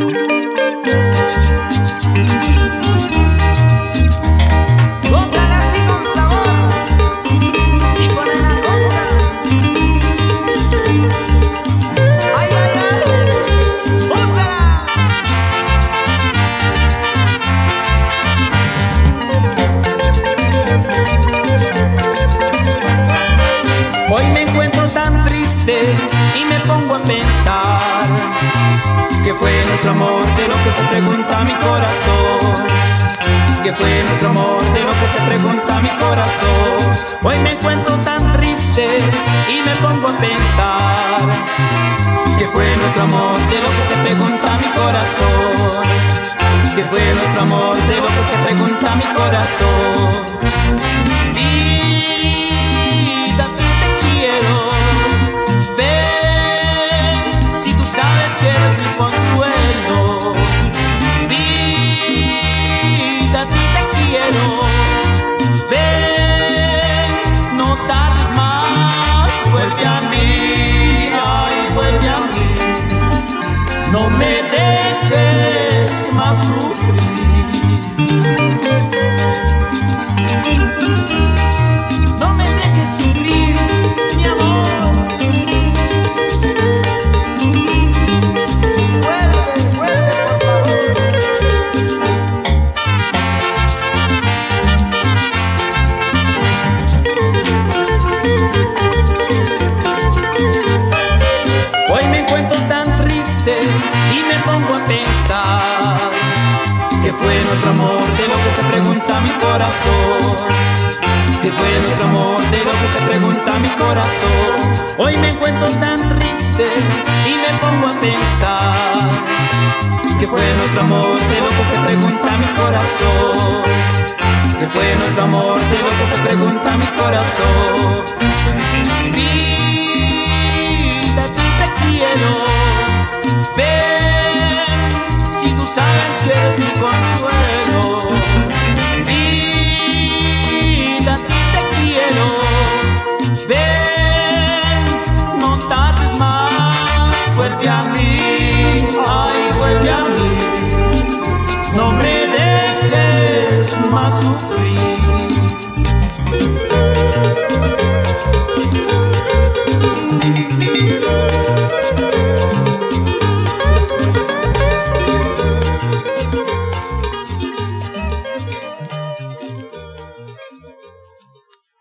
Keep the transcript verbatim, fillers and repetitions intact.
Gózala así con sabor y con anaconda. Ay, ay, ay, gózala. Hoy me encuentro tan triste y me pongo a pensar que fue nuestro amor de lo que se pregunta mi corazón. Que fue nuestro amor de lo que se pregunta mi corazón. Hoy me encuentro tan triste y me pongo a pensar que fue nuestro amor de lo que se pregunta mi corazón. Que fue nuestro amor de lo que se pregunta mi corazón. Vida, te quiero. Ven, si tú sabes que eres mi consuelo. Vida, a ti te quiero. Ven, no tardes más. Vuelve a mí, ay, vuelve a mí. No me dejes más sufrir. No me dejes sufrir, mi amor. Vuelve, vuelve, por favor. Hoy me encuentro tan triste y me pongo a pensar que fue nuestro amor de lo que se pregunta mi corazón. Que fue nuestro amor de lo que se pregunta mi corazón. Hoy me encuentro tan triste y me pongo a pensar que fue nuestro amor de lo que se pregunta mi corazón. Que fue nuestro amor de lo que se pregunta mi corazón.